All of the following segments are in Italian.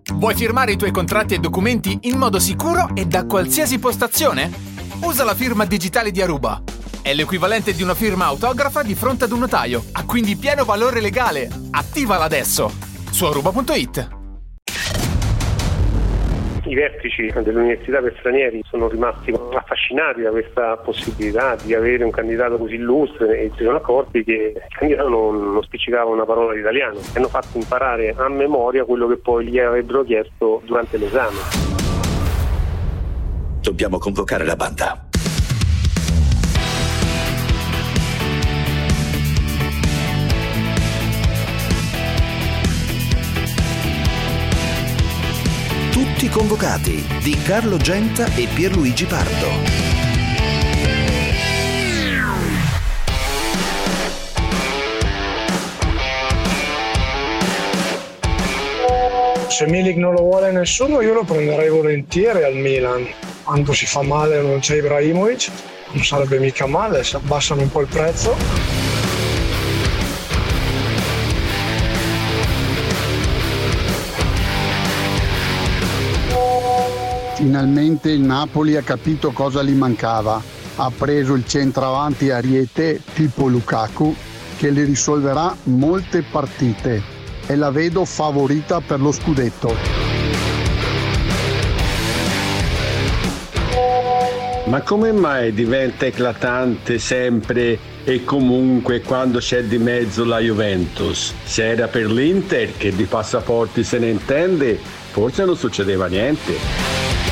Vuoi firmare i tuoi contratti e documenti in modo sicuro e da qualsiasi postazione? Usa la firma digitale di Aruba. È l'equivalente di una firma autografa di fronte ad un notaio. Ha quindi pieno valore legale. Attivala adesso su aruba.it. I vertici dell'università per stranieri sono rimasti affascinati da questa possibilità di avere un candidato così illustre e si sono accorti che il candidato non spiccicava una parola di italiano. Hanno fatto imparare a memoria quello che poi gli avrebbero chiesto durante l'esame. Dobbiamo convocare la banda. Tutti convocati di Carlo Genta e Pierluigi Pardo. Se Milik non lo vuole nessuno, io lo prenderei volentieri al Milan. Quando si fa male non c'è Ibrahimovic, non sarebbe mica male se abbassano un po' il prezzo. Finalmente il Napoli ha capito cosa gli mancava. Ha preso il centravanti ariete tipo Lukaku che le risolverà molte partite e la vedo favorita per lo scudetto. Ma come mai diventa eclatante sempre e comunque quando c'è di mezzo la Juventus? Se era per l'Inter, che di passaporti se ne intende, forse non succedeva niente.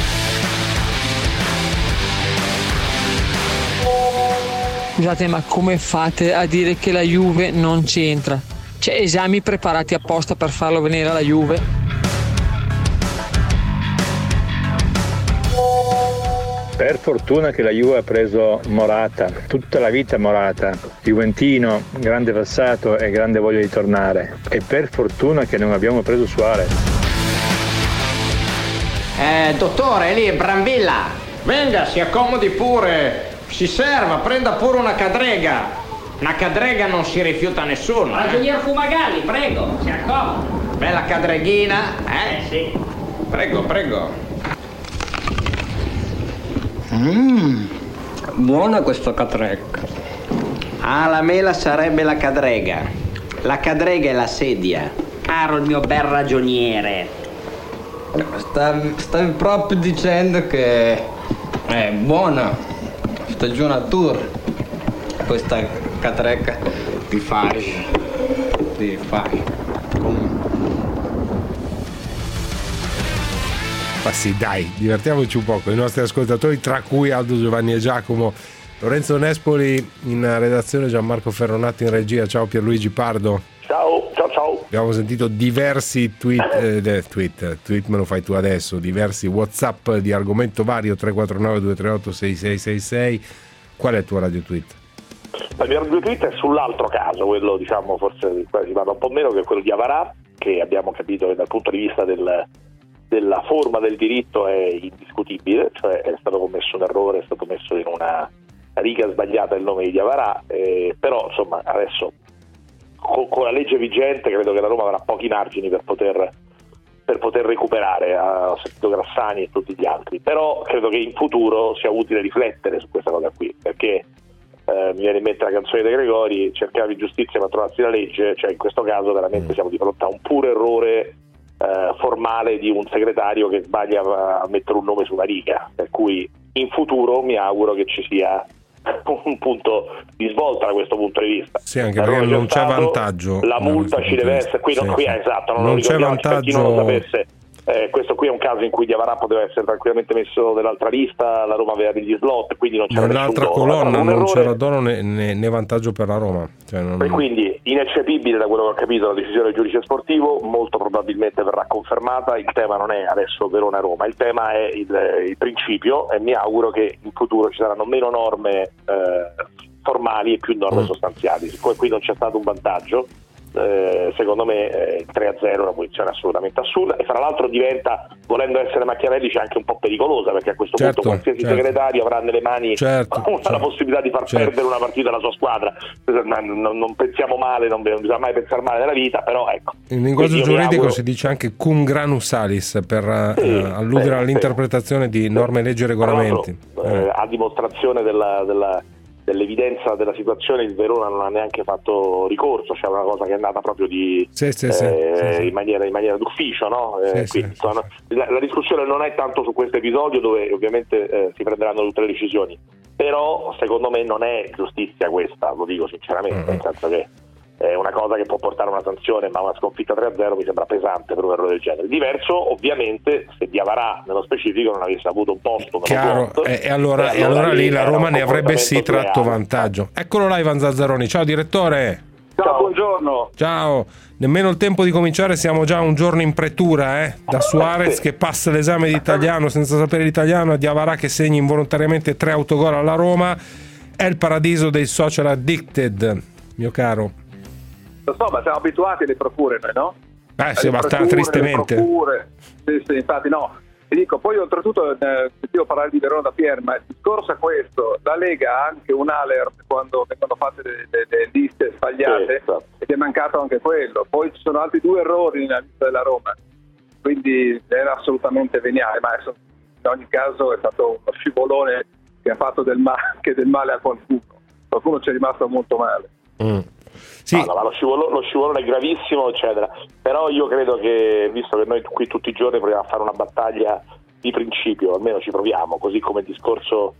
Scusate, ma come fate a dire che la Juve non c'entra? C'è esami preparati apposta per farlo venire alla Juve? Per fortuna che la Juve ha preso Morata, tutta la vita Morata, juventino, grande passato e grande voglia di tornare. E per fortuna che non abbiamo preso Suarez. Dottore, lì, Brambilla, venga, si accomodi pure. Si serva, prenda pure una cadrega. Una cadrega non si rifiuta nessuno. Ragionier Fumagalli, prego, si accomodi. Bella cadreghina, Sì. Prego. Buona questa cadrega. Ah, la mela sarebbe la cadrega. La cadrega è la sedia. Caro il mio bel ragioniere. Stavi proprio dicendo che è buona. Stagionatura questa catrecca ti fai. Ma sì, dai, divertiamoci un po' con i nostri ascoltatori, tra cui Aldo, Giovanni e Giacomo, Lorenzo Nespoli in redazione, Gianmarco Ferronati in regia. Ciao Pierluigi Pardo. Ciao. Abbiamo sentito diversi tweet me lo fai tu adesso, diversi WhatsApp di argomento vario, 349 238 6666. Qual è il tuo radio tweet? Il mio radio tweet è sull'altro caso, quello diciamo forse di cui si parla un po' meno, che è quello di Avarà, che abbiamo capito che dal punto di vista della forma del diritto è indiscutibile, cioè è stato commesso un errore, è stato messo in una riga sbagliata il nome di Avarà, però insomma adesso con la legge vigente credo che la Roma avrà pochi margini per poter recuperare. Ho sentito Grassani e tutti gli altri, però credo che in futuro sia utile riflettere su questa cosa qui, perché mi viene in mente la canzone dei Gregori: cercavi giustizia ma trovassi la legge. Cioè in questo caso veramente siamo di fronte a un puro errore formale di un segretario che sbaglia a mettere un nome su una riga, per cui in futuro mi auguro che ci sia un punto di svolta da questo punto di vista. Sì, anche perché non c'è vantaggio. La multa ci deve essere, qui esatto, non c'è vantaggio. Per chi non lo sapesse, questo qui è un caso in cui Diavarà poteva essere tranquillamente messo nell'altra lista, la Roma aveva degli slot, quindi non c'era nell'altra colonna, non c'era dono né vantaggio per la Roma. E quindi ineccepibile, da quello che ho capito, la decisione del giudice sportivo, molto probabilmente verrà confermata. Il tema non è adesso Verona-Roma, il tema è il principio, e mi auguro che in futuro ci saranno meno norme formali e più norme sostanziali. Siccome qui non c'è stato un vantaggio, secondo me il 3-0 è una posizione assolutamente assurda, e fra l'altro diventa, volendo essere machiavellici, anche un po' pericolosa, perché a questo punto qualsiasi segretario avrà nelle mani la possibilità di far perdere una partita alla sua squadra. Non pensiamo male, non bisogna mai pensare male nella vita, però ecco, in linguaggio giuridico si dice anche cum granu salis, per alludere all'interpretazione di norme, leggi e regolamenti. A dimostrazione dell'evidenza della situazione, il Verona non ha neanche fatto ricorso, c'è una cosa che è nata proprio in maniera d'ufficio, no? La discussione non è tanto su questo episodio, dove ovviamente si prenderanno tutte le decisioni, però secondo me non è giustizia questa, lo dico sinceramente, nel senso che è una cosa che può portare a una sanzione, ma una sconfitta 3-0 mi sembra pesante per un errore del genere. Diverso ovviamente se Diavarà nello specifico non avesse avuto un posto chiaro, e allora lì la Roma ne avrebbe tratto vantaggio. Eccolo là Ivan Zazzaroni. Ciao direttore. Ciao, buongiorno. Ciao, nemmeno il tempo di cominciare, siamo già un giorno in pretura, da Suarez che passa l'esame di italiano senza sapere l'italiano, a Diavarà che segna involontariamente 3 autogol alla Roma. È il paradiso dei social addicted, mio caro. Lo so, ma siamo abituati alle procure, no? Sì, abbastanza tristemente. Sì, infatti no. E dico, poi oltretutto devo parlare di Verona da Pier, ma il discorso è questo: la Lega ha anche un alert quando vengono fatte delle liste sbagliate, ed è mancato anche quello. Poi ci sono altri 2 errori nella lista della Roma, quindi era assolutamente veniale, ma in ogni caso è stato uno scivolone che ha fatto del male a qualcuno ci è rimasto molto male. Sì. No, ma lo scivolone è gravissimo, eccetera. Però io credo che, visto che noi qui tutti i giorni proviamo a fare una battaglia di principio, almeno ci proviamo, così come il discorso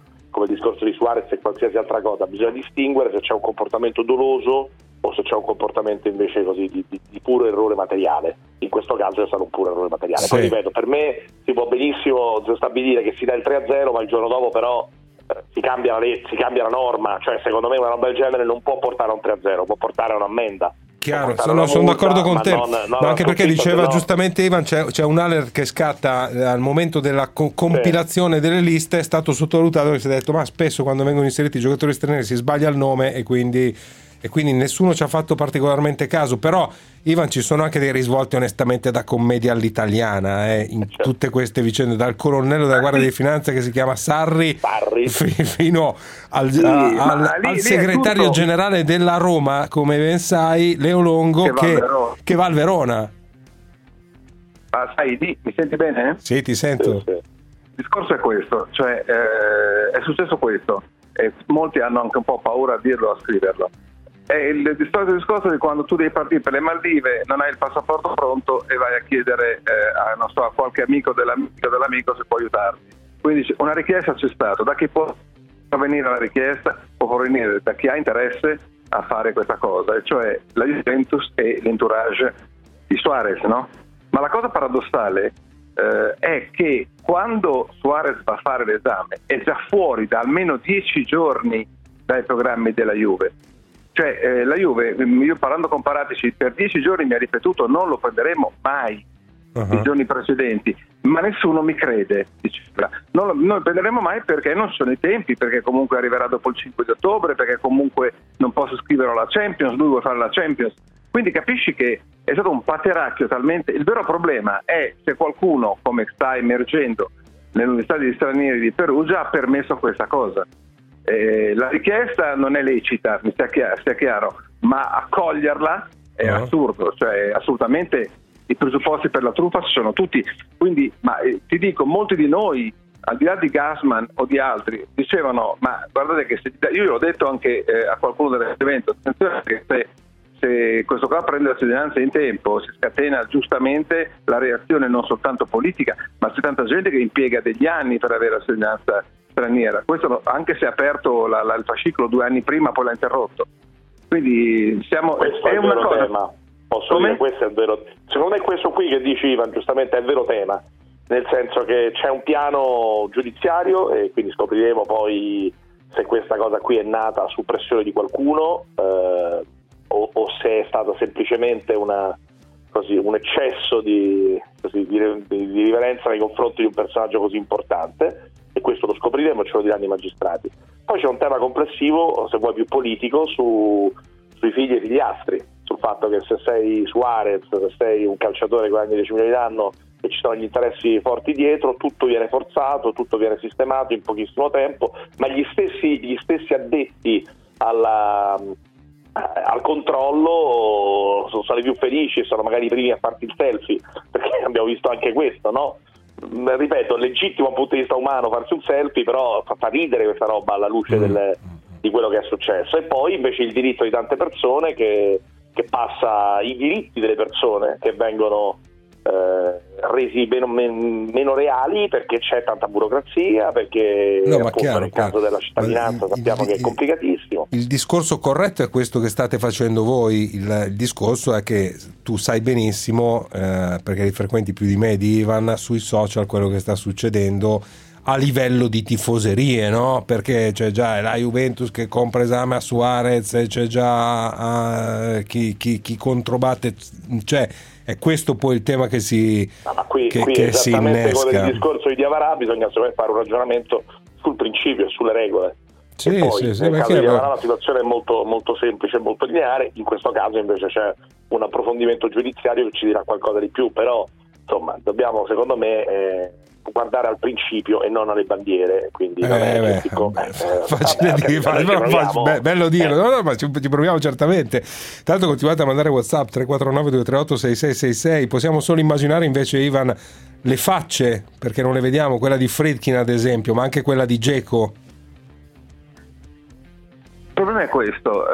di Suarez e qualsiasi altra cosa, bisogna distinguere se c'è un comportamento doloso o se c'è un comportamento invece così di puro errore materiale. In questo caso è stato un puro errore materiale. Poi ripeto, per me si può benissimo stabilire che si dà il 3-0, ma il giorno dopo però si cambia la norma, cioè secondo me una roba del genere non può portare a un 3-0, può portare a un'ammenda. Chiaro, sono d'accordo con te, ma anche perché diceva giustamente Ivan, c'è un alert che scatta al momento della compilazione delle liste, è stato sottovalutato, che si è detto ma spesso quando vengono inseriti i giocatori stranieri si sbaglia il nome e quindi nessuno ci ha fatto particolarmente caso. Però Ivan, ci sono anche dei risvolti onestamente da commedia all'italiana in tutte queste vicende, dal colonnello della Guardia di Finanza che si chiama Sarri. Fino al segretario generale della Roma, come ben sai, Leo Longo, che va al Verona. Ma sai, mi senti bene? Sì, ti sento. Il discorso è questo, cioè è successo questo e molti hanno anche un po' paura a dirlo, a scriverlo. È il discorso di quando tu devi partire per le Maldive, non hai il passaporto pronto e vai a chiedere a qualche amico dell'amico se può aiutarti. Quindi una richiesta c'è stata, da chi può venire la richiesta, può provenire da chi ha interesse a fare questa cosa, e cioè la Juventus e l'entourage di Suarez, no? Ma la cosa paradossale è che quando Suarez va a fare l'esame è già fuori da almeno 10 giorni dai programmi della Juve. Cioè la Juve, io parlando con Paratici, per 10 giorni mi ha ripetuto non lo prenderemo mai, i giorni precedenti, ma nessuno mi crede, diceva. Non lo prenderemo mai perché non ci sono i tempi, perché comunque arriverà dopo il 5 di ottobre, perché comunque non posso scriverlo alla Champions, lui vuole fare la Champions. Quindi capisci che è stato un pateracchio talmente. Il vero problema è se qualcuno, come sta emergendo nell'Università degli Stranieri di Perugia, ha permesso questa cosa. La richiesta non è lecita, mi sia chiaro, ma accoglierla è assurdo, cioè assolutamente i presupposti per la truffa ci sono tutti. Quindi, ti dico, molti di noi, al di là di Gassman o di altri, dicevano, ma guardate che io l'ho detto anche a qualcuno dell'evento, attenzione che se questo qua prende la cittadinanza in tempo si scatena giustamente la reazione non soltanto politica, ma c'è tanta gente che impiega degli anni per avere la cittadinanza straniera. Questo anche se ha aperto il fascicolo 2 anni prima, poi l'ha interrotto. Quindi questo è una cosa. Tema. Posso dire, questo è il vero. Secondo me questo qui che dici Ivan giustamente è il vero tema, nel senso che c'è un piano giudiziario e quindi scopriremo poi se questa cosa qui è nata su pressione di qualcuno o se è stato semplicemente un eccesso di riverenza nei confronti di un personaggio così importante, e questo lo scopriremo e ce lo diranno i magistrati. Poi c'è un tema complessivo, se vuoi più politico, sui figli e figliastri, sul fatto che se sei Suarez, se sei un calciatore che guadagna 10 milioni d'anno e ci sono gli interessi forti dietro, tutto viene forzato, tutto viene sistemato in pochissimo tempo, ma gli stessi addetti al controllo sono stati più felici, sono magari i primi a farti il selfie, perché abbiamo visto anche questo, no? Ripeto, legittimo dal punto di vista umano farsi un selfie, però fa ridere questa roba alla luce di quello che è successo. E poi invece il diritto di tante persone che passa, i diritti delle persone che vengono resi meno reali perché c'è tanta burocrazia, perché appunto nel caso della cittadinanza sappiamo che è complicatissimo. Il discorso corretto è questo che state facendo voi, il discorso è che tu sai benissimo, perché li frequenti più di me, di Ivan, sui social quello che sta succedendo a livello di tifoserie, no? Perché c'è già la Juventus che compra esame a Suarez, c'è già chi controbatte, cioè è questo poi il tema che si qui si innesca. Con il discorso di Diawara bisogna fare un ragionamento sul principio e sulle regole. Sì, e poi nel caso di Diawara la situazione è molto, molto semplice, molto lineare, in questo caso invece c'è un approfondimento giudiziario che ci dirà qualcosa di più, però insomma dobbiamo secondo me guardare al principio e non alle bandiere, quindi facile dire, bello dire, no, ma ci proviamo certamente. Tanto continuate a mandare WhatsApp 349 238 6666. Possiamo solo immaginare invece, Ivan, le facce, perché non le vediamo, quella di Friedkin ad esempio, ma anche quella di Dzeko. Il problema è questo,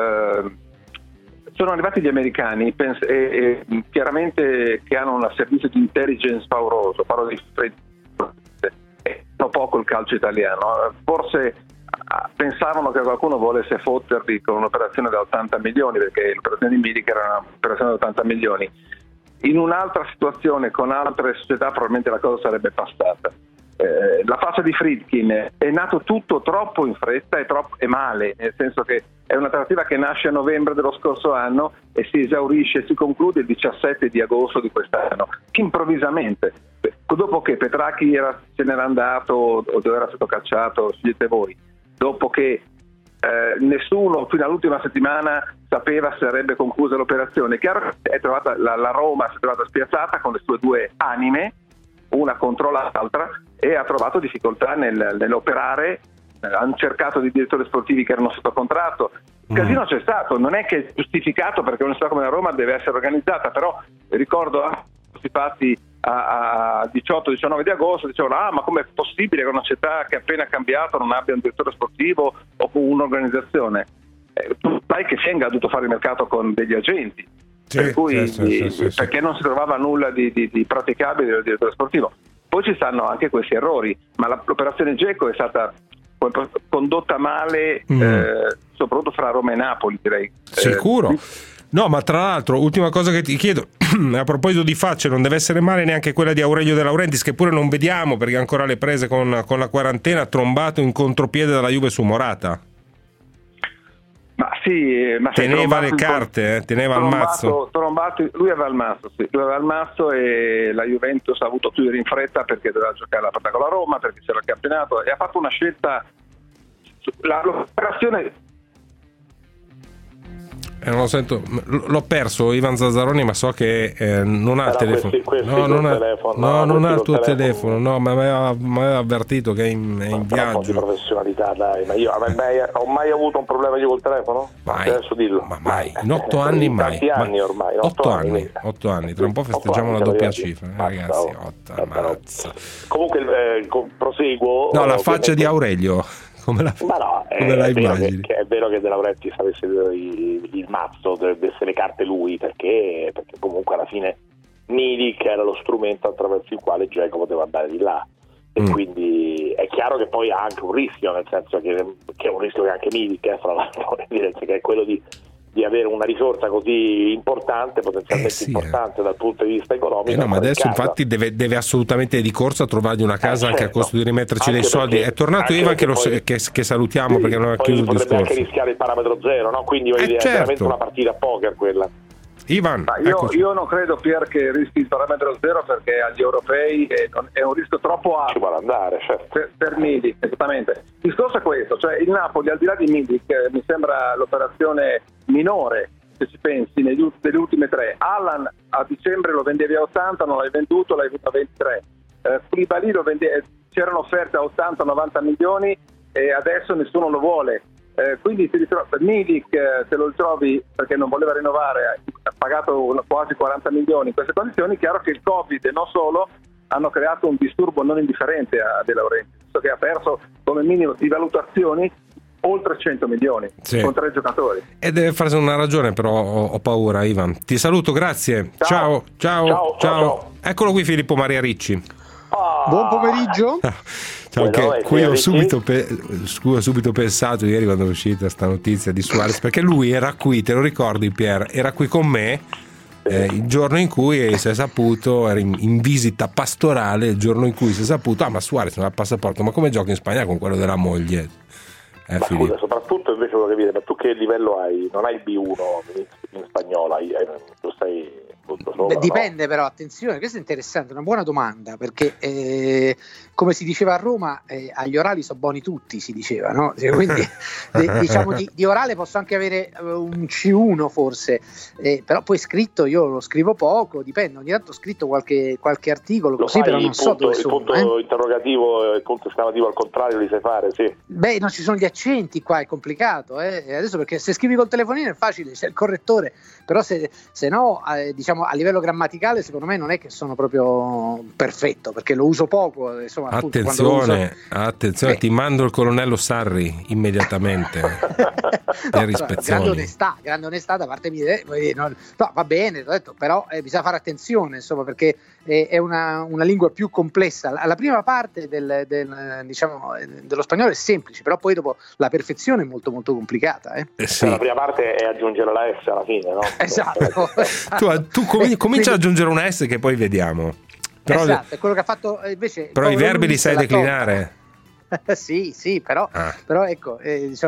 sono arrivati gli americani e chiaramente che hanno un servizio di intelligence pauroso, parlo di Friedkin, poco il calcio italiano, forse pensavano che qualcuno volesse fotterli con un'operazione da 80 milioni, perché l'operazione di Milik era un'operazione da 80 milioni. In un'altra situazione con altre società probabilmente la cosa sarebbe passata. La faccia di Friedkin è nato tutto troppo in fretta e male, nel senso che è una trattativa che nasce a novembre dello scorso anno e si esaurisce, si conclude il 17 di agosto di quest'anno, improvvisamente, dopo che Petracchi se n'era andato o era stato cacciato, scegliete voi, dopo che nessuno fino all'ultima settimana sapeva se sarebbe conclusa l'operazione. Chiaro che la Roma si è trovata spiazzata con le sue due anime, una contro l'altra, e ha trovato difficoltà nell'operare. Hanno cercato di direttori sportivi che erano sotto contratto. Il casino c'è stato, non è che è giustificato perché una città come la Roma deve essere organizzata, però ricordo questi fatti a 18-19 di agosto dicevano ma com'è possibile che una città che è appena cambiato non abbia un direttore sportivo o un'organizzazione? Tu sai che Schengen ha dovuto fare il mercato con degli agenti, per cui perché non si trovava nulla di praticabile del direttore sportivo. Poi ci stanno anche questi errori, ma l'operazione Dzeko è stata condotta male, soprattutto fra Roma e Napoli, direi. Sicuro. No, ma tra l'altro, ultima cosa che ti chiedo, a proposito di facce, non deve essere male neanche quella di Aurelio De Laurentiis, che pure non vediamo perché ha ancora le prese con la quarantena, trombato in contropiede dalla Juve su Morata. Ma sì, ma teneva le carte, teneva il mazzo. Lui aveva il mazzo, e la Juventus ha avuto chiudere in fretta perché doveva giocare la partita con la Roma, perché c'era il campionato, e ha fatto una scelta. L'operazione. Non lo sento, l'ho perso Ivan Zazzaroni, ma so che non ha il telefono. Non ha il tuo telefono. No, ma mi aveva avvertito che è in viaggio. Di professionalità, dai, ma io ho mai avuto un problema io col telefono? Mai. Adesso dillo. Ma mai, in 8 anni mai. Tanti anni ormai. 8 anni, tra un po' festeggiamo la doppia cifra, ragazzi. Comunque proseguo. No, la faccia di Aurelio. Come la immagini? È vero che De Laurentiis avesse il mazzo, dovrebbe essere le carte lui, perché comunque alla fine Milik era lo strumento attraverso il quale Dzeko poteva andare di là, e quindi è chiaro che poi ha anche un rischio, nel senso che è un rischio che anche Milik fra l'altro, che è quello di avere una risorsa così importante, potenzialmente importante dal punto di vista economico. Ma adesso infatti deve assolutamente di corsa trovargli una casa anche a costo di rimetterci dei soldi. È tornato Ivan che salutiamo, perché non ha chiuso il discorso. Potrebbe anche rischiare il parametro zero, no? Quindi è veramente una partita a poker quella. Ivan, io non credo, Pier, che rischi il parametro zero, perché agli europei è un rischio troppo alto. Ci vuole andare, certo. Per Milik, esattamente. Il discorso è questo, cioè il Napoli, al di là di Milik, mi sembra l'operazione minore, se ci pensi, delle ultime 3. Alan a dicembre lo vendevi a 80, non l'hai venduto, l'hai venduto a 23. Koulibaly c'erano offerte a 80-90 milioni e adesso nessuno lo vuole. Quindi Milik se lo ritrovi perché non voleva rinnovare, ha pagato quasi 40 milioni in queste condizioni. Chiaro che il Covid e non solo hanno creato un disturbo non indifferente a De Laurentiis, visto che ha perso come minimo di valutazioni oltre 100 milioni con 3 giocatori. E deve farsi una ragione, però ho paura. Ivan, ti saluto, grazie. Ciao. Eccolo qui Filippo Maria Ricci. Buon pomeriggio. Ciao, qui ho subito pensato ieri quando è uscita sta notizia di Suarez, perché lui era qui, te lo ricordi Pier? Era qui con me il giorno in cui si è saputo, era in visita pastorale il giorno in cui si è saputo ma Suarez non ha il passaporto, ma come gioca in Spagna con quello della moglie? Ma scusa, soprattutto invece volevo capire, ma tu che livello hai? Non hai il B1 in spagnolo, lo stai solo, dipende, no? Però attenzione, questo è interessante, una buona domanda, perché come si diceva a Roma, agli orali sono buoni tutti, si diceva, no? Quindi diciamo di orale posso anche avere un C1 forse, però poi scritto io lo scrivo poco, dipende, ogni tanto ho scritto qualche articolo, lo così, però non so dove sono. Il punto interrogativo e il punto esclamativo al contrario li sai fare, sì. Beh, non ci sono gli accenti qua, è complicato, adesso, perché se scrivi col telefonino è facile, c'è il correttore, però se no, diciamo a livello grammaticale secondo me non è che sono proprio perfetto, perché lo uso poco, insomma. Attenzione, ti mando il colonnello Sarri immediatamente. Per ispezioni. Grande onestà da parte mia, no, va bene, l'ho detto, però bisogna fare attenzione, insomma, perché è una lingua più complessa. La prima parte dello spagnolo è semplice, però poi dopo la perfezione è molto molto complicata. Sì. La prima parte è aggiungere la S alla fine, no? Esatto. Tu comincia ad aggiungere una S che poi vediamo. Però, esatto, è quello che ha fatto invece. Però i verbi li sai declinare? Sì, però ecco,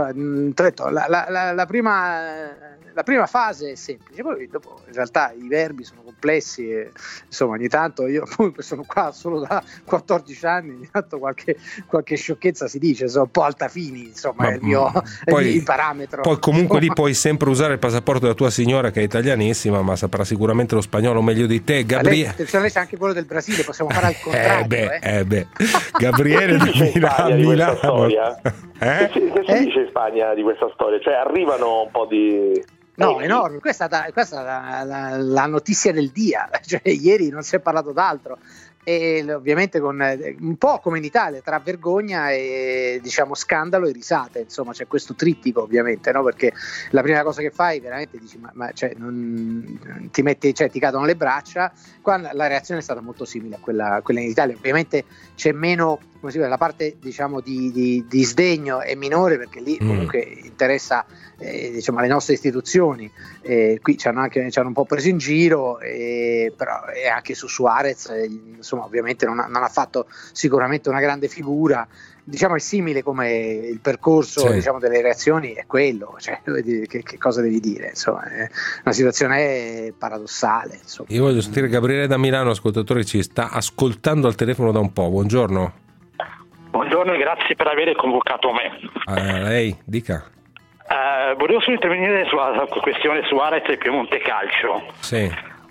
la prima fase è semplice, poi dopo in realtà i verbi sono complessi e insomma ogni tanto io sono qua solo da 14 anni, ogni tanto qualche sciocchezza si dice, sono un po' Altafini, insomma, è il parametro. Poi comunque lì puoi sempre usare il passaporto della tua signora che è italianissima, ma saprà sicuramente lo spagnolo meglio di te. Gabriele, lei c'è anche quello del Brasile, possiamo fare al contrario. Gabriele da Milano. Storia? Che si dice in Spagna di questa storia? Cioè arrivano un po' di... No, enorme, questa è la notizia del dia, cioè ieri non si è parlato d'altro, e ovviamente con un po' come in Italia, tra vergogna e diciamo scandalo e risate, insomma c'è questo trittico ovviamente, no? Perché la prima cosa che fai veramente dici ma cioè, ti cadono le braccia. Qua la reazione è stata molto simile a quella in Italia, ovviamente c'è meno, come si vede, la parte diciamo di sdegno è minore, perché lì comunque interessa diciamo alle nostre istituzioni, qui ci hanno un po' preso in giro, però anche su Suarez insomma ovviamente non ha fatto sicuramente una grande figura, diciamo è simile come il percorso diciamo delle reazioni è quello, cioè che cosa devi dire, insomma è una situazione paradossale, insomma. Io voglio sentire Gabriele da Milano, ascoltatore, ci sta ascoltando al telefono da un po'. Buongiorno e grazie per aver convocato me. Lei dica. Volevo solo intervenire sulla questione Suarez e Piemonte Calcio. Sì.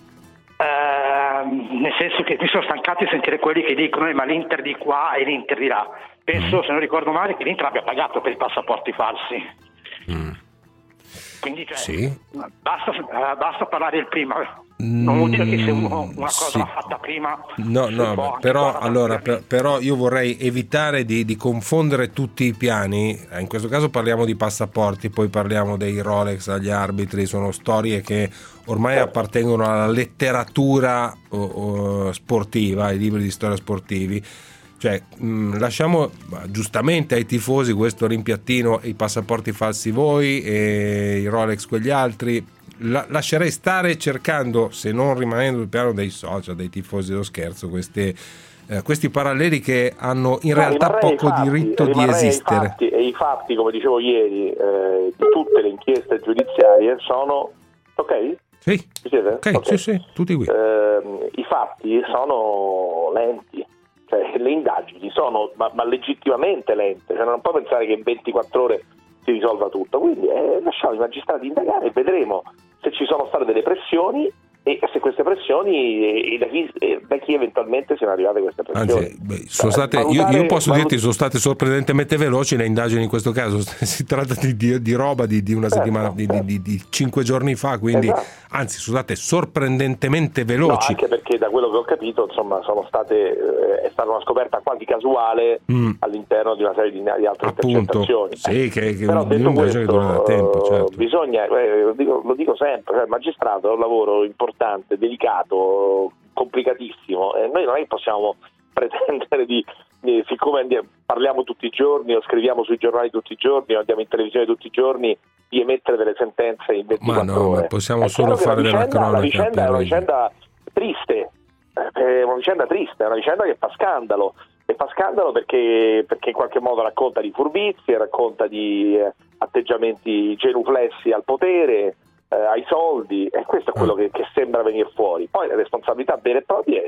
Nel senso che mi sono stancato di sentire quelli che dicono ma l'Inter di qua e l'Inter di là. Penso, se non ricordo male, che l'Inter abbia pagato per i passaporti falsi. Quindi basta parlare del prima. Non vuol dire che se una cosa l'ha fatta prima. No, però io vorrei evitare di confondere tutti i piani. In questo caso parliamo di passaporti, poi parliamo dei Rolex agli arbitri, sono storie che ormai appartengono alla letteratura sportiva, ai libri di storia sportivi. Cioè, lasciamo giustamente ai tifosi questo rimpiattino, i passaporti falsi voi e i Rolex quegli altri. Lascerei stare, cercando, se non rimanendo sul piano dei social, dei tifosi dello scherzo, questi paralleli che hanno in realtà poco diritto di esistere. I fatti, come dicevo ieri, di tutte le inchieste giudiziarie sono ok? Sì. Ci siete? Okay. Sì, tutti qui. I fatti sono lenti. Cioè, le indagini sono ma legittimamente lente, cioè, non puoi pensare che in 24 ore si risolva tutto, quindi lasciamo i magistrati indagare e vedremo se ci sono state delle pressioni e se queste pressioni da chi eventualmente siano arrivate queste pressioni. Anzi, sono state, io posso dirti, sono state sorprendentemente veloci le indagini in questo caso. Si tratta di roba di una settimana, di 5 giorni fa, quindi anzi sono state sorprendentemente veloci. No, anche perché da quello che ho capito, insomma, è stata una scoperta quasi casuale all'interno di una serie di altre intercettazioni. Sì, però detto questo, che dura da tempo, certo. Bisogna, lo dico sempre, il magistrato è un lavoro importante, delicato, complicatissimo, e noi non è che possiamo pretendere siccome parliamo tutti i giorni o scriviamo sui giornali tutti i giorni o andiamo in televisione tutti i giorni, di emettere delle sentenze in 24 ore. Ma possiamo solo fare della cronaca. La vicenda è una vicenda triste, è una vicenda che fa scandalo, e fa scandalo perché in qualche modo racconta di furbizie, racconta di atteggiamenti genuflessi al potere, ai soldi, e questo è quello che sembra venire fuori. Poi le responsabilità vere e proprie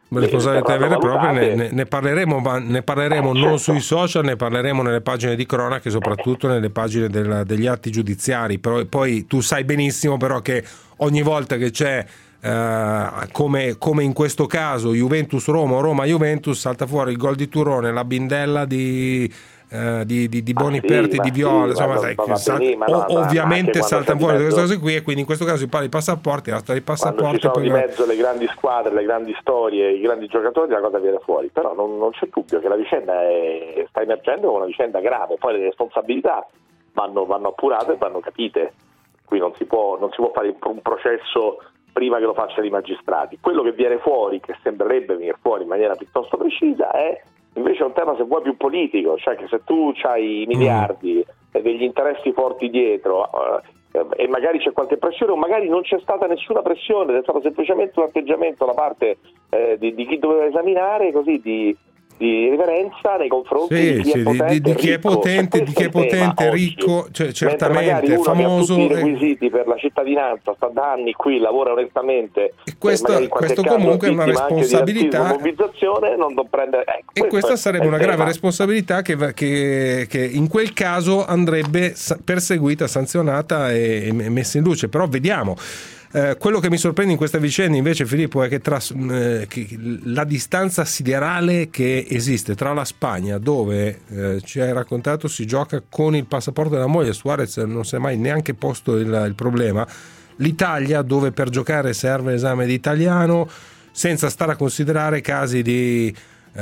ne parleremo, ma ne parleremo non sui social, ne parleremo nelle pagine di cronaca e soprattutto nelle pagine degli atti giudiziari. Poi tu sai benissimo però che ogni volta che c'è come in questo caso Juventus-Roma o Roma-Juventus, salta fuori il gol di Turrone, la bindella di Boniperti, di Viola, insomma, ovviamente saltano fuori queste cose qui, e quindi in questo caso si parla di passaporti, la storia dei passaporti. Quando ci sono di mezzo le grandi squadre, le grandi storie, i grandi giocatori, la cosa viene fuori. Però non c'è dubbio che la vicenda sta emergendo come una vicenda grave. Poi le responsabilità vanno appurate e vanno capite. Qui non si può fare un processo prima che lo facciano i magistrati. Quello che viene fuori, che sembrerebbe venire fuori in maniera piuttosto precisa, è invece un tema, se vuoi, più politico, cioè che se tu hai i miliardi e degli interessi forti dietro, e magari c'è qualche pressione, o magari non c'è stata nessuna pressione, è stato semplicemente un atteggiamento da parte di chi doveva esaminare, così di riverenza nei confronti di chi è potente, ricco, cioè, certamente famoso, tutti i requisiti per la cittadinanza, sta da anni qui, lavora onestamente, e questo comunque è una responsabilità, non prendere, e questa sarebbe una grave responsabilità che in quel caso andrebbe perseguita, sanzionata e messa in luce. Però vediamo. Quello che mi sorprende in questa vicenda invece, Filippo, è che la distanza siderale che esiste tra la Spagna, dove ci hai raccontato si gioca con il passaporto della moglie, Suarez non si è mai neanche posto il problema, l'Italia, dove per giocare serve l'esame di italiano, senza stare a considerare casi di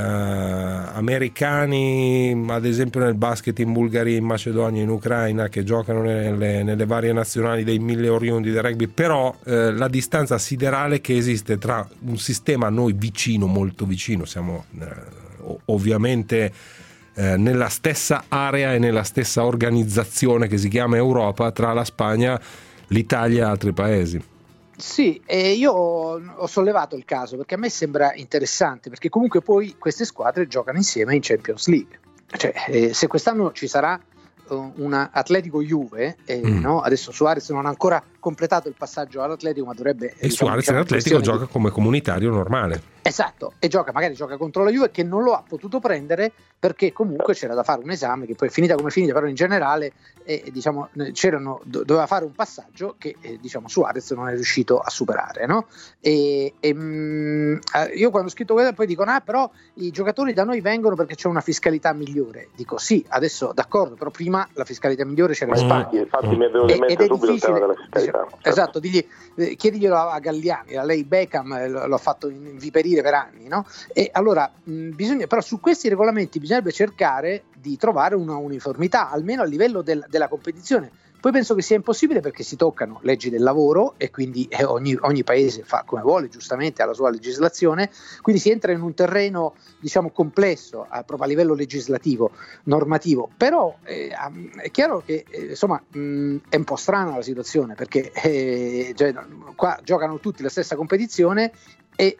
americani, ad esempio nel basket in Bulgaria, in Macedonia, in Ucraina, che giocano nelle varie nazionali dei 1000 oriundi del rugby. Però la distanza siderale che esiste tra un sistema a noi vicino, molto vicino, siamo ovviamente nella stessa area e nella stessa organizzazione che si chiama Europa, tra la Spagna, l'Italia e altri paesi. Sì, io ho sollevato il caso perché a me sembra interessante, perché comunque poi queste squadre giocano insieme in Champions League. Cioè, se quest'anno ci sarà una Atletico Juve, no? Adesso Suarez non ha ancora completato il passaggio all'Atletico, ma dovrebbe, e Suarez all'Atletico gioca come comunitario normale. Esatto, e magari gioca contro la Juve, che non lo ha potuto prendere perché comunque c'era da fare un esame, che poi è finita come finita, però in generale doveva fare un passaggio che Suarez non è riuscito a superare, no? Io quando ho scritto questo poi dicono però i giocatori da noi vengono perché c'è una fiscalità migliore. Dico sì, adesso d'accordo, però prima la fiscalità migliore c'era in Spagna. Infatti mi è venuto in mente subito il tema della fiscalità. Esatto, chiediglielo a Galliani, a lei Beckham l'ho fatto inviperire per anni, no? E allora però su questi regolamenti bisognerebbe cercare di trovare una uniformità, almeno a livello della competizione. Poi penso che sia impossibile perché si toccano leggi del lavoro e quindi ogni paese fa come vuole, giustamente, ha la sua legislazione, quindi si entra in un terreno complesso proprio a livello legislativo, normativo. Però è chiaro che è un po' strana la situazione, perché qua giocano tutti la stessa competizione e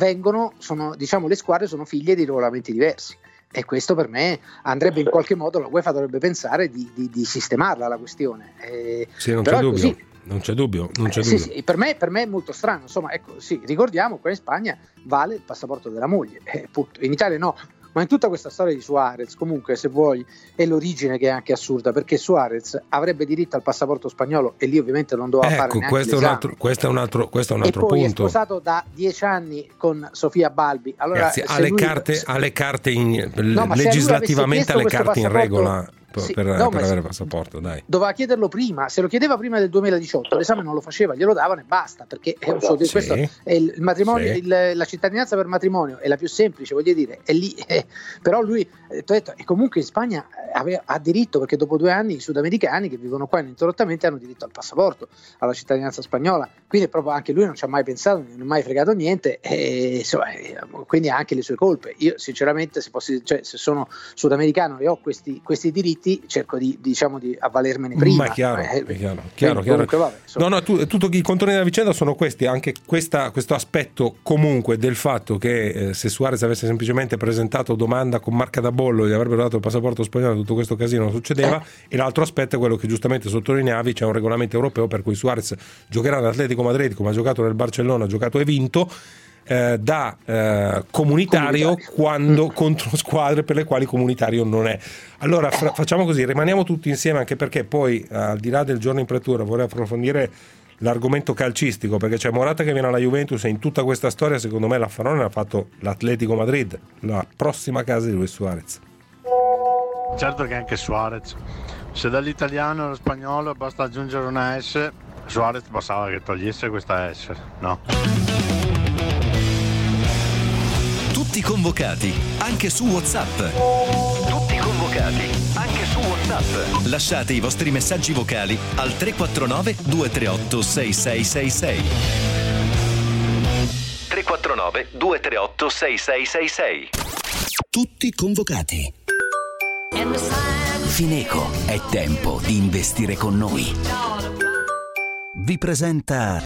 le squadre sono figlie di regolamenti diversi. E questo per me andrebbe in qualche modo, la UEFA dovrebbe pensare di sistemarla la questione. Sì, non c'è dubbio. Non c'è dubbio. Sì, per me è molto strano. Insomma, ricordiamo che in Spagna vale il passaporto della moglie, in Italia no. Ma in tutta questa storia di Suarez, comunque, se vuoi, è l'origine che è anche assurda, perché Suarez avrebbe diritto al passaporto spagnolo e lì ovviamente non doveva fare neanche l'esame. Questo è un altro e poi punto. È sposato da 10 anni con Sofia Balbi. Allora, ragazzi, legislativamente ha le carte in regola. Per avere il passaporto, dai. Doveva chiederlo prima, se lo chiedeva prima del 2018 l'esame non lo faceva, glielo davano e basta, perché questo è il matrimonio, la cittadinanza per matrimonio è la più semplice, voglio dire, è lì, però lui e comunque in Spagna ha diritto, perché dopo 2 anni i sudamericani che vivono qua ininterrottamente hanno diritto al passaporto, alla cittadinanza spagnola, quindi proprio anche lui non ci ha mai pensato, non ha mai fregato niente, quindi ha anche le sue colpe. Io sinceramente se sono sudamericano e ho questi diritti, cerco di avvalermene prima. Ma chiaro. Comunque, vabbè, tutto i contorni della vicenda sono questi, anche questo aspetto comunque del fatto che se Suarez avesse semplicemente presentato domanda con marca da bollo gli avrebbero dato il passaporto spagnolo, tutto questo casino non succedeva. E l'altro aspetto è quello che giustamente sottolineavi, c'è un regolamento europeo per cui Suarez giocherà all'Atletico Madrid come ha giocato nel Barcellona, ha giocato e vinto da comunitario quando contro squadre per le quali comunitario non è. Allora facciamo così, rimaniamo tutti insieme, anche perché poi al di là del giorno in pretura vorrei approfondire l'argomento calcistico, perché c'è Morata che viene alla Juventus e in tutta questa storia secondo me l'affarone l'ha fatto l'Atletico Madrid, la prossima casa di Luis Suarez. Certo che anche Suarez, se dall'italiano allo spagnolo basta aggiungere una S, Suarez bastava che togliesse questa S, no? Tutti convocati, anche su WhatsApp. Tutti convocati, anche su WhatsApp. Lasciate i vostri messaggi vocali al 349 238 6666. 349 238 6666. Tutti convocati. Fineco, è tempo di investire con noi. Vi presenta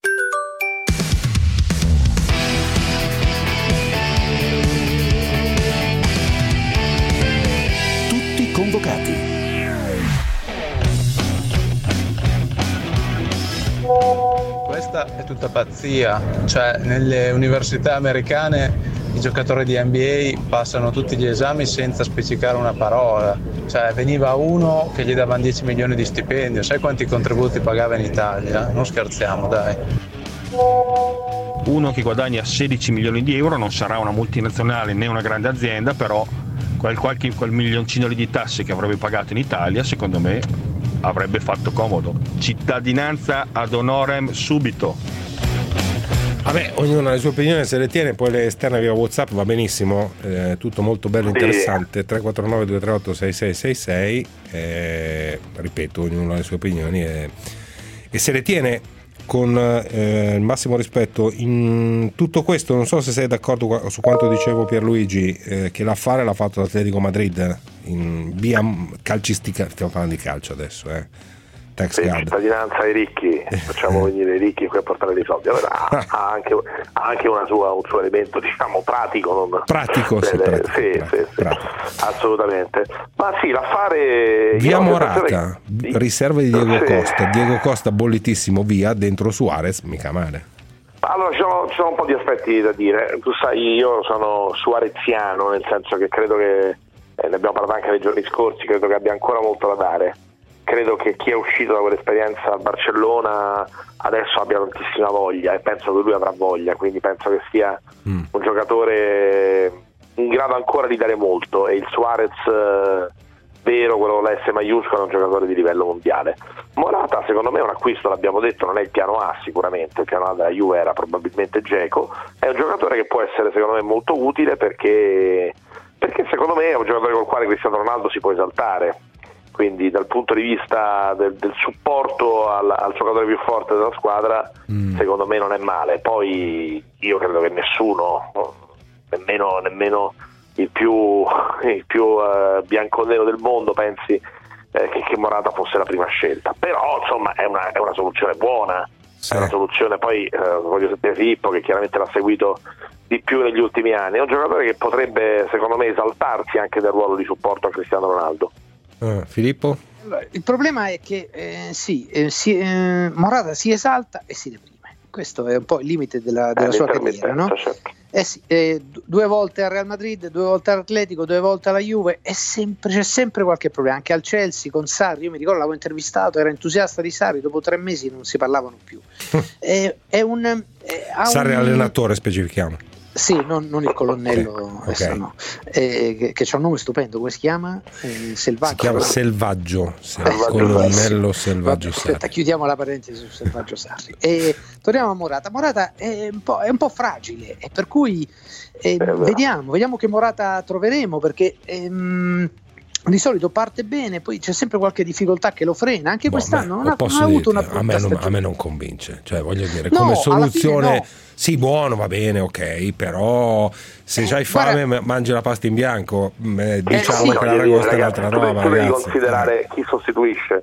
convocati. Questa è tutta pazzia, cioè nelle università americane i giocatori di NBA passano tutti gli esami senza specificare una parola, cioè veniva uno che gli davano 10 milioni di stipendio, sai quanti contributi pagava in Italia? Non scherziamo, dai. Uno che guadagna 16 milioni di euro non sarà una multinazionale né una grande azienda, però quel milioncino lì di tasse che avrebbe pagato in Italia secondo me avrebbe fatto comodo. Cittadinanza ad honorem subito. Vabbè, ognuno ha le sue opinioni, se le tiene, poi le esterne via WhatsApp va benissimo, tutto molto bello, interessante. 349 238 6666, ripeto, ognuno ha le sue opinioni e se le tiene con il massimo rispetto. In tutto questo non so se sei d'accordo su quanto dicevo Pierluigi, che l'affare l'ha fatto l'Atletico Madrid in via calcistica, stiamo parlando di calcio adesso, cittadinanza ai ricchi, facciamo venire i ricchi qui a portare dei soldi. Allora, ha anche un suo elemento, diciamo, pratico, pratico. Assolutamente. Ma sì, l'affare via Morata, riserva di Diego Costa. Diego Costa bollitissimo via, dentro Suarez, mica male. Allora ci sono un po' di aspetti da dire. Tu sai, io sono suareziano, nel senso che credo che ne abbiamo parlato anche nei giorni scorsi, credo che abbia ancora molto da dare. Credo che chi è uscito da quell'esperienza a Barcellona adesso abbia tantissima voglia e penso che lui avrà voglia, quindi penso che sia un giocatore in grado ancora di dare molto, e il Suarez vero, quello con la S maiuscola, è un giocatore di livello mondiale. Morata secondo me è un acquisto, l'abbiamo detto, non è il piano A sicuramente, il piano A della Juve era probabilmente Dzeko, è un giocatore che può essere secondo me molto utile perché secondo me è un giocatore col quale Cristiano Ronaldo si può esaltare. Quindi dal punto di vista del supporto al giocatore più forte della squadra, secondo me non è male. Poi io credo che nessuno, nemmeno il più bianconero del mondo pensi che Morata fosse la prima scelta. Però insomma è una soluzione buona, è una soluzione. Poi voglio sapere Filippo, che chiaramente l'ha seguito di più negli ultimi anni, è un giocatore che potrebbe secondo me esaltarsi anche del ruolo di supporto a Cristiano Ronaldo. Filippo? Il problema è che Morata si esalta e si deprime. questo è un po' il limite della sua carriera, no? Certo. Sì, 2 volte al Real Madrid, 2 volte all'Atletico, 2 volte alla Juve, c'è sempre qualche problema. Anche al Chelsea con Sarri, io mi ricordo, l'avevo intervistato, era entusiasta di Sarri, dopo 3 mesi non si parlavano più. Sarri allenatore, specifichiamo. Sì, non il colonnello, okay. No. Che c'ha un nome stupendo, come si chiama? Selvaggio. Si chiama Selvaggio, colonnello Selvaggio Sarri. Aspetta, chiudiamo la parentesi su Selvaggio Sarri. Torniamo a Morata. Morata è un po' fragile, e per cui vediamo che Morata troveremo, perché di solito parte bene, poi c'è sempre qualche difficoltà che lo frena. Anche quest'anno non ha avuto una brutta stagione. A me non convince, cioè voglio dire, come soluzione sì, buono, va bene, ok, però se c'hai fame mangi la pasta in bianco, diciamo che la ragosta è un'altra roba. Tu devi considerare chi sostituisce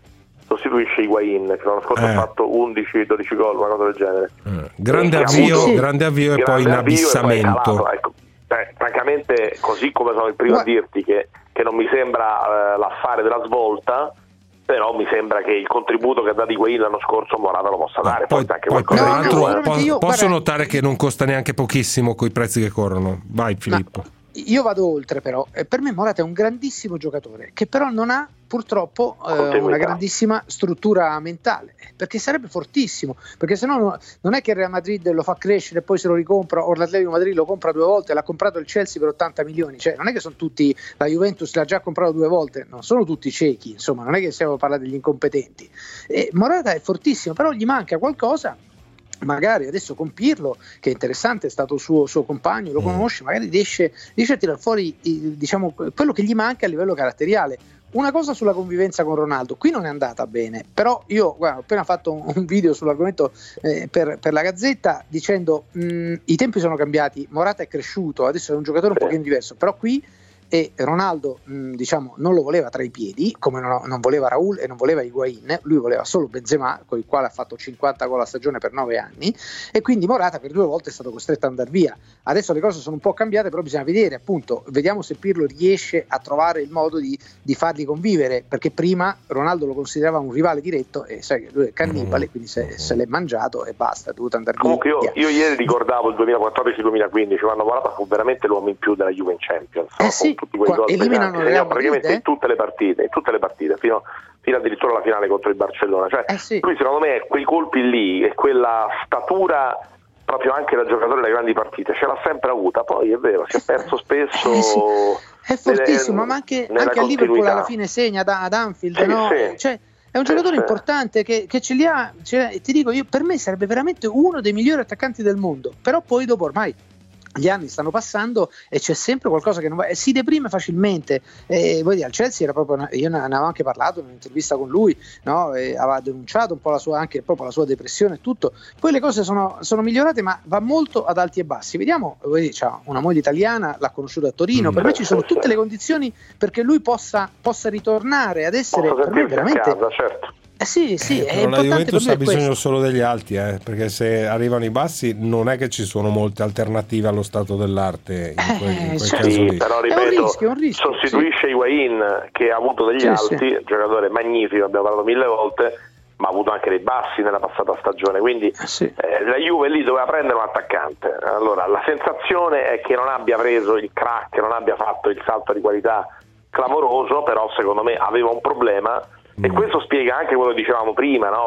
Higuain, che l'anno scorso ha fatto 11-12 gol, una cosa del genere. Grande avvio e poi in abissamento. Francamente, così come sono il primo a dirti che non mi sembra l'affare della svolta, però mi sembra che il contributo che ha dato Higuain l'anno scorso Morata lo possa dare. Poi tra l'altro posso notare che non costa neanche pochissimo coi prezzi che corrono. Vai Filippo. Io vado oltre, però per me Morata è un grandissimo giocatore, che però non ha purtroppo una grandissima struttura mentale, perché sarebbe fortissimo, perché se no non è che il Real Madrid lo fa crescere e poi se lo ricompra, o l'Atletico Madrid lo compra 2 volte, l'ha comprato il Chelsea per 80 milioni, cioè non è che sono tutti, la Juventus l'ha già comprato 2 volte, non sono tutti ciechi, insomma, non è che stiamo parlando degli incompetenti. Morata è fortissimo, però gli manca qualcosa. Magari adesso con Pirlo, che è interessante, è stato suo compagno, lo conosce, magari riesce a tirare fuori diciamo quello che gli manca a livello caratteriale. Una cosa sulla convivenza con Ronaldo, qui non è andata bene, però io ho appena fatto un video sull'argomento per la Gazzetta dicendo i tempi sono cambiati, Morata è cresciuto, adesso è un giocatore un pochino diverso, però qui Ronaldo diciamo non lo voleva tra i piedi, come non voleva Raul e non voleva Higuain, lui voleva solo Benzema, con il quale ha fatto 50 gol a stagione per 9 anni, e quindi Morata per 2 volte è stato costretto ad andare via. Adesso le cose sono un po' cambiate, però bisogna vedere, appunto, vediamo se Pirlo riesce a trovare il modo di farli convivere, perché prima Ronaldo lo considerava un rivale diretto e sai che lui è cannibale, quindi se l'è mangiato e basta, è dovuto andare via. Comunque io ieri ricordavo il 2014-2015, quando Morata fu veramente l'uomo in più della Juve in Champions, sì, tutti quei gol eliminano praticamente in tutte le partite fino addirittura alla finale contro il Barcellona, cioè sì. Lui secondo me quei colpi lì e quella statura proprio anche da giocatore delle grandi partite ce l'ha sempre avuta, poi è vero, si è perso spesso. Sì. È fortissimo, ma anche a Liverpool alla fine segna ad Anfield, no? Sì. Cioè, è un giocatore importante che ce li ha, ti dico, per me sarebbe veramente uno dei migliori attaccanti del mondo, però poi dopo ormai gli anni stanno passando e c'è sempre qualcosa che non va, e si deprime facilmente. Voi al Chelsea era proprio io ne avevo anche parlato in un'intervista con lui, no? Aveva denunciato un po' la sua depressione e tutto. Poi le cose sono migliorate, ma va molto ad alti e bassi. Vediamo, c'ha una moglie italiana, l'ha conosciuta a Torino, per me ci sono tutte le condizioni perché lui possa ritornare ad essere per me veramente a casa, certo. Sì, è importante. La Juventus ha bisogno solo degli alti, perché se arrivano i bassi non è che ci sono molte alternative allo stato dell'arte in quel caso lì. Però ripeto, è un rischio, sostituisce Higuain che ha avuto degli alti, giocatore magnifico, abbiamo parlato 1000 volte, ma ha avuto anche dei bassi nella passata stagione, quindi la Juve lì doveva prendere un attaccante. Allora la sensazione è che non abbia preso il crack, che non abbia fatto il salto di qualità clamoroso, però secondo me aveva un problema. E questo spiega anche quello che dicevamo prima, no?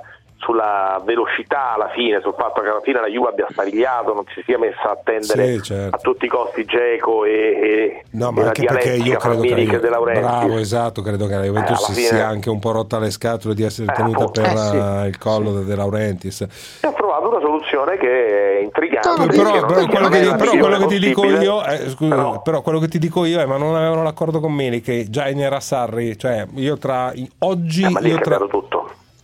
sulla velocità alla fine, sul fatto che alla fine la Juve abbia sparigliato, non si sia messa a attendere a tutti i costi Dzeko e ma anche perché io credo che De Laurentiis. Credo che la Juventus si sia anche un po' rotta le scatole di essere tenuta per il collo di De Laurentiis. E ha trovato una soluzione che è intrigante. Però quello che ti dico io quello che ti dico io è, ma non avevano l'accordo con Milik, già era Sarri, cioè io tra oggi ma lì è cambiato tutto.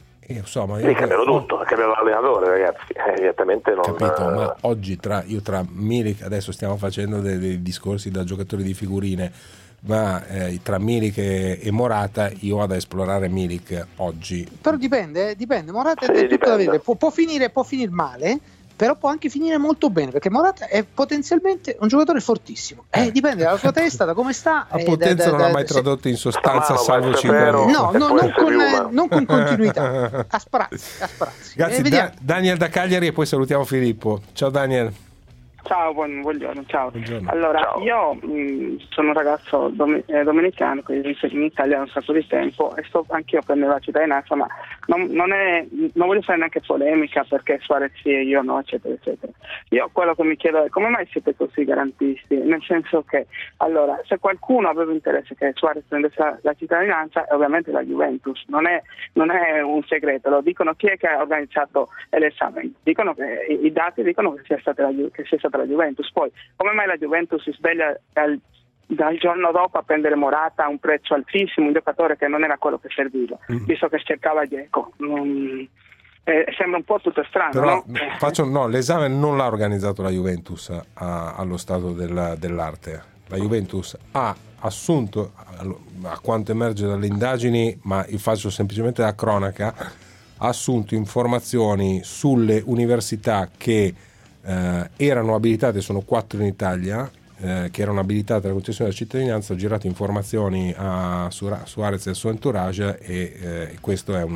È cambiato tutto, è cambiato l'allenatore, ragazzi, evidentemente non. Capito, ma oggi tra Milik, adesso stiamo facendo dei discorsi da giocatori di figurine, ma tra Milik e Morata io vado a esplorare Milik oggi. Però dipende, Morata è tutto da vedere, può finire male, però può anche finire molto bene, perché Morata è potenzialmente un giocatore fortissimo, dipende dalla sua testa, da come sta. A potenza non ha mai tradotto in sostanza, salvo 5 anni. No, non con continuità, a sprazzi. Grazie. Daniel da Cagliari, e poi salutiamo Filippo. Ciao Daniel. Ciao, buongiorno, ciao. Buongiorno. Allora, Ciao. io sono un ragazzo domenicano, quindi vivo in Italia da un sacco di tempo e sto anch'io prendendo la cittadinanza, ma non voglio fare neanche polemica perché Suarez sì e io no, eccetera, eccetera. Io quello che mi chiedo è come mai siete così garantisti? Nel senso che, allora, se qualcuno aveva interesse che Suarez prendesse la cittadinanza, è ovviamente la Juventus, non è un segreto, lo dicono chi è che ha organizzato l'esame, dicono che i dati dicono che sia stata la Juventus. Poi come mai la Juventus si sveglia dal giorno dopo a prendere Morata a un prezzo altissimo, un giocatore che non era quello che serviva, visto che cercava Dzeko? Sembra un po' tutto strano. Però no? L'esame non l'ha organizzato la Juventus allo stato dell'arte. La Juventus ha assunto, a quanto emerge dalle indagini, ma io faccio semplicemente la cronaca, ha assunto informazioni sulle università che erano abilitate, sono 4 in Italia, che erano abilitate alla concessione della cittadinanza. Ho girato informazioni a Suarez e al suo entourage e questo è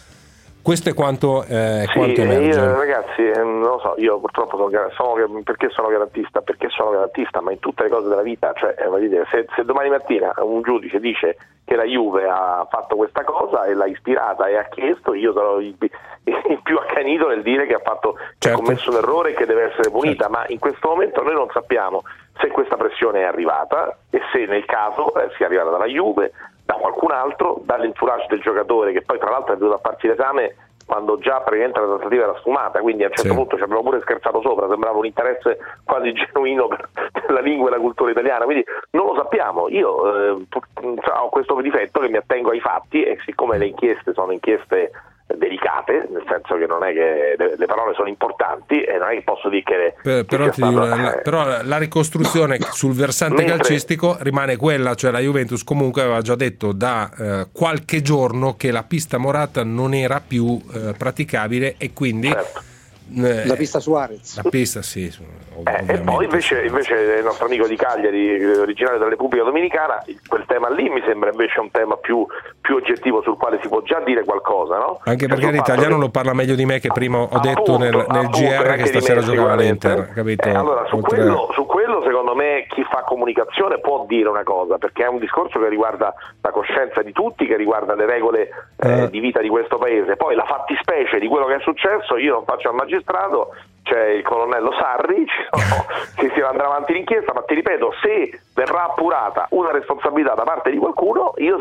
quanto emerge. Ragazzi, non lo so, io purtroppo perché sono garantista, ma in tutte le cose della vita, cioè voglio dire, se domani mattina un giudice dice che la Juve ha fatto questa cosa e l'ha ispirata e ha chiesto, io sarò il più accanito nel dire che ha commesso un errore e che deve essere punita, ma in questo momento noi non sappiamo se questa pressione è arrivata e se nel caso sia arrivata dalla Juve, da qualcun altro, dall'entourage del giocatore, che poi tra l'altro è venuto a farci l'esame quando già praticamente la trattativa era sfumata, quindi a un certo punto ci abbiamo pure scherzato sopra, sembrava un interesse quasi genuino per la lingua e la cultura italiana, quindi non lo sappiamo. Io ho questo difetto che mi attengo ai fatti e siccome le inchieste sono inchieste delicate, nel senso che non è che le parole sono importanti e non è che posso dire che però la ricostruzione sul versante calcistico rimane quella, cioè la Juventus comunque aveva già detto da qualche giorno che la pista Morata non era più praticabile e quindi la pista Suarez. La pista sì. E poi invece il nostro amico di Cagliari, originario della Repubblica Dominicana, quel tema lì mi sembra invece un tema più oggettivo sul quale si può già dire qualcosa, no? Anche perché l'italiano lo parla meglio di me, che prima ho detto nel GR che stasera giocava l'Inter, capito? Allora su quello secondo me chi fa comunicazione può dire una cosa, perché è un discorso che riguarda la coscienza di tutti, che riguarda le regole di vita di questo paese. Poi la fattispecie di quello che è successo io non faccio al magistrato, c'è il colonnello Sarri, che si andrà avanti l'inchiesta, ma ti ripeto, se verrà appurata una responsabilità da parte di qualcuno, io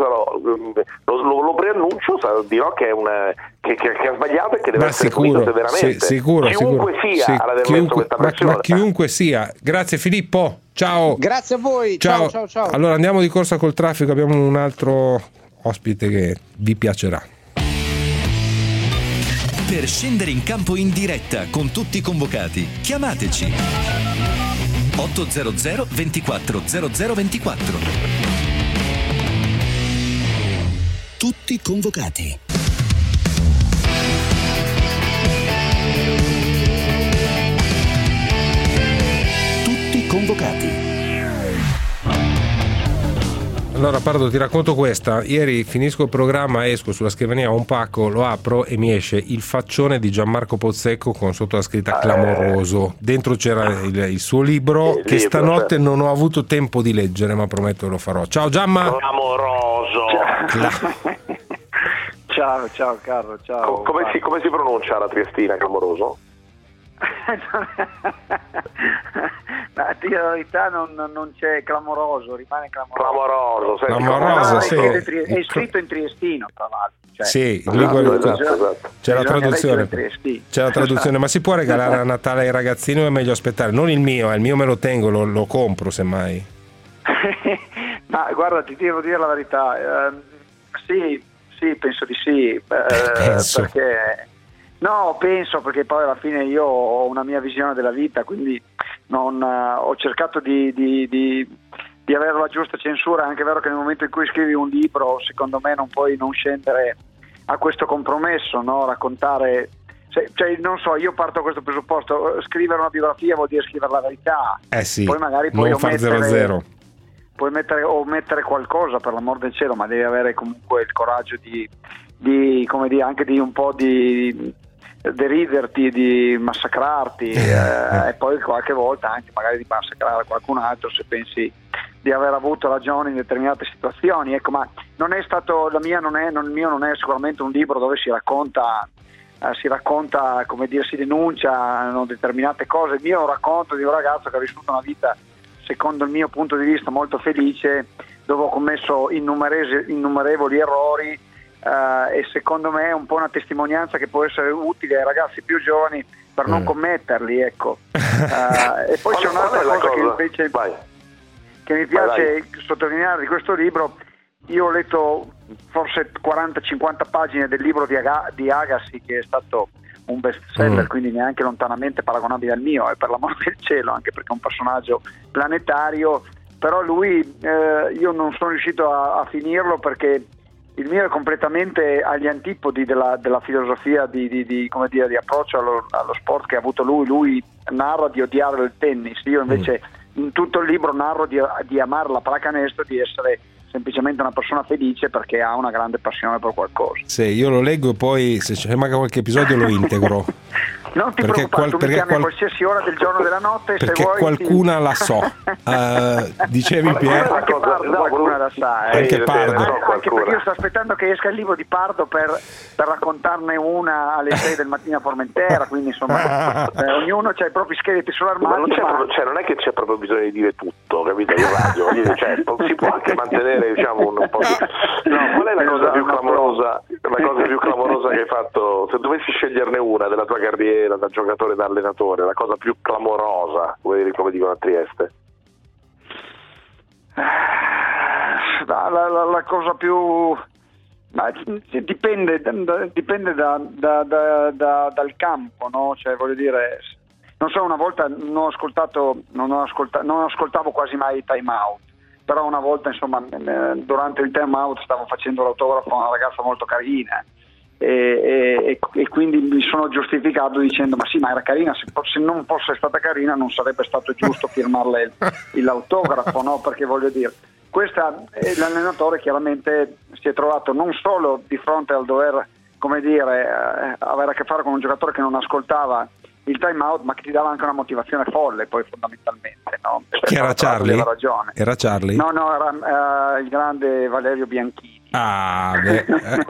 lo preannuncio, dirò che ha sbagliato e che deve essere punito severamente. Chiunque sia ad aver messo questa pressione. Ma chiunque sia. Grazie Filippo, ciao. Grazie a voi, ciao. Allora andiamo di corsa col traffico, abbiamo un altro ospite che vi piacerà. Per scendere in campo in diretta con tutti i convocati, chiamateci 800 24 0024. Tutti convocati. Tutti convocati. Allora Pardo, ti racconto questa. Ieri finisco il programma, esco sulla scrivania, ho un pacco, lo apro e mi esce il faccione di Gianmarco Pozzecco con sotto la scritta clamoroso. Dentro c'era il suo libro che stanotte non ho avuto tempo di leggere, ma prometto che lo farò. Ciao Gianma! Clamoroso! Ciao Carlo, ciao. Come si pronuncia la triestina, clamoroso? Ma a dire la verità non c'è clamoroso, rimane clamoroso, sì. È scritto in triestino, tra l'altro. Cioè, sì, c'è la traduzione, ma si può regalare a Natale ai ragazzini o è meglio aspettare? Non il mio me lo tengo, lo compro semmai. Ma guarda, ti devo dire la verità, sì, penso di sì, perché penso perché poi alla fine io ho una mia visione della vita, quindi ho cercato di avere la giusta censura. È anche vero che nel momento in cui scrivi un libro, secondo me non puoi non scendere a questo compromesso, no? Raccontare cioè, non so, io parto da questo presupposto: scrivere una biografia vuol dire scrivere la verità. Sì, poi magari puoi non far 0-0. Puoi mettere qualcosa, per l'amor del cielo, ma devi avere comunque il coraggio di come dire, anche di un po' di deriderti, di massacrarti e poi qualche volta anche magari di massacrare qualcun altro se pensi di aver avuto ragione in determinate situazioni. Ecco, ma non è stato, il mio non è sicuramente un libro dove si racconta, come dire, si denunciano determinate cose. Il mio è un racconto di un ragazzo che ha vissuto una vita, secondo il mio punto di vista, molto felice, dove ho commesso innumerevoli errori, e secondo me è un po' una testimonianza che può essere utile ai ragazzi più giovani per non commetterli, ecco. E poi c'è un'altra cosa che invece che mi piace sottolineare di questo libro. Io ho letto forse 40-50 pagine del libro di Agassi, che è stato un best seller, quindi neanche lontanamente paragonabile al mio, e per l'amor del cielo, anche perché è un personaggio planetario, però lui io non sono riuscito a finirlo perché il mio è completamente agli antipodi della filosofia di come dire, di approccio allo sport che ha avuto lui. Lui narra di odiare il tennis, io invece in tutto il libro narro di amare la pallacanestro, di essere semplicemente una persona felice perché ha una grande passione per qualcosa. Sì, io lo leggo e poi se c'è manca qualche episodio lo integro. Non ti preoccupare, tu mi chiami a qualsiasi ora del giorno e della notte, perché se vuoi. Qualcuna la so. Dicevi Pier? Anche Pardo qualcuna la sa. Anche Pardo. Anche perché io sto aspettando che esca il libro di Pardo per raccontarne una alle 6 del mattino a Formentera, quindi insomma ognuno ha i propri scheletri sull'armadio. Non è che c'è proprio bisogno di dire tutto, capito? Io radio, cioè, si può anche mantenere, diciamo, un po' di... No, qual è la cosa più clamorosa? La cosa più clamorosa che hai fatto, se dovessi sceglierne una della tua carriera da giocatore e da allenatore, la cosa più clamorosa, come dicono a Trieste? La cosa più... dipende dal campo, no? Cioè, voglio dire, non so, una volta non ascoltavo quasi mai i time out, però una volta, insomma, durante il time out stavo facendo l'autografo a una ragazza molto carina e quindi mi sono giustificato dicendo ma sì, ma era carina, se non fosse stata carina non sarebbe stato giusto firmarle l'autografo, no? Perché voglio dire, l'allenatore chiaramente si è trovato non solo di fronte al dover, come dire, avere a che fare con un giocatore che non ascoltava il time out, ma che ti dava anche una motivazione folle, poi fondamentalmente, no? Chi era Charlie? Aveva ragione. Era Charlie? No, era il grande Valerio Bianchini. Ah, beh.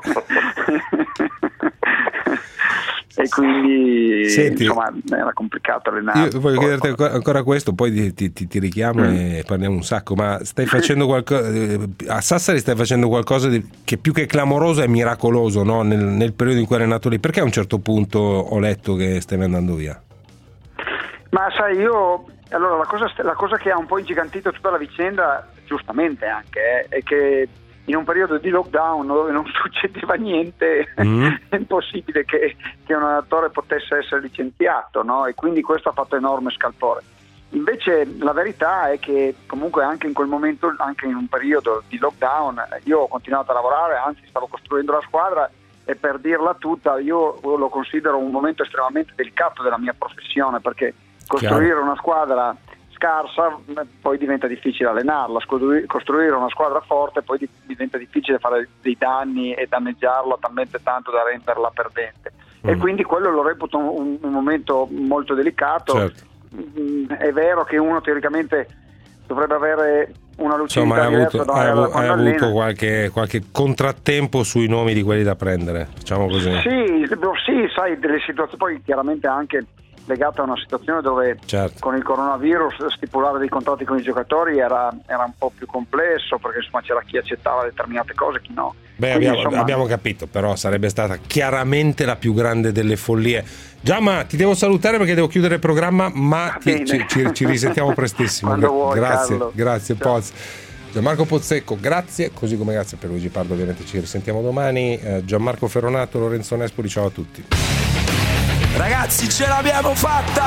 E quindi senti, insomma era complicato allenare. Io voglio chiederti ancora questo, poi ti richiamo e parliamo un sacco, ma stai facendo qualcosa a Sassari, stai facendo qualcosa che più che clamoroso è miracoloso, no? Nel periodo in cui eri nato lì, perché a un certo punto ho letto che stavi andando via? Ma sai, allora la cosa che ha un po' ingigantito tutta la vicenda, giustamente anche, è che in un periodo di lockdown dove non succedeva niente è impossibile che un allenatore potesse essere licenziato, no? E quindi questo ha fatto enorme scalpore. Invece la verità è che comunque anche in quel momento, anche in un periodo di lockdown, io ho continuato a lavorare, anzi stavo costruendo la squadra, e per dirla tutta io lo considero un momento estremamente delicato della mia professione, perché costruire una squadra scarsa poi diventa difficile allenarla, costruire una squadra forte poi diventa difficile fare dei danni e danneggiarla talmente tanto da renderla perdente, e quindi quello lo reputo un momento molto delicato. Certo. È vero che uno teoricamente dovrebbe avere una lucidità diversa da hai avuto qualche contrattempo sui nomi di quelli da prendere, diciamo così. Sì, sai, delle situazioni poi chiaramente anche legata a una situazione dove con il coronavirus stipulare dei contratti con i giocatori era un po' più complesso, perché insomma c'era chi accettava determinate cose, chi no. Beh, abbiamo capito, però sarebbe stata chiaramente la più grande delle follie. Giamma, ti devo salutare perché devo chiudere il programma, ma ci risentiamo prestissimo. Quando vuoi, grazie Poz. Gianmarco Pozzecco, grazie, così come grazie per Luigi Pardo, ovviamente ci risentiamo domani. Gianmarco Ferronato, Lorenzo Nespoli, ciao a tutti. Ragazzi, ce l'abbiamo fatta!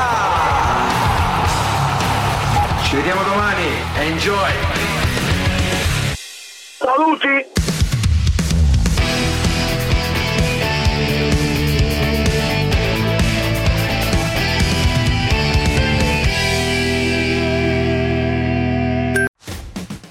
Ci vediamo domani. Enjoy! Saluti!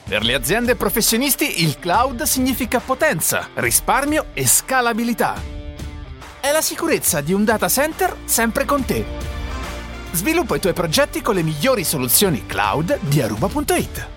Per le aziende e professionisti il cloud significa potenza, risparmio e scalabilità. È la sicurezza di un data center sempre con te. Sviluppa i tuoi progetti con le migliori soluzioni cloud di Aruba.it.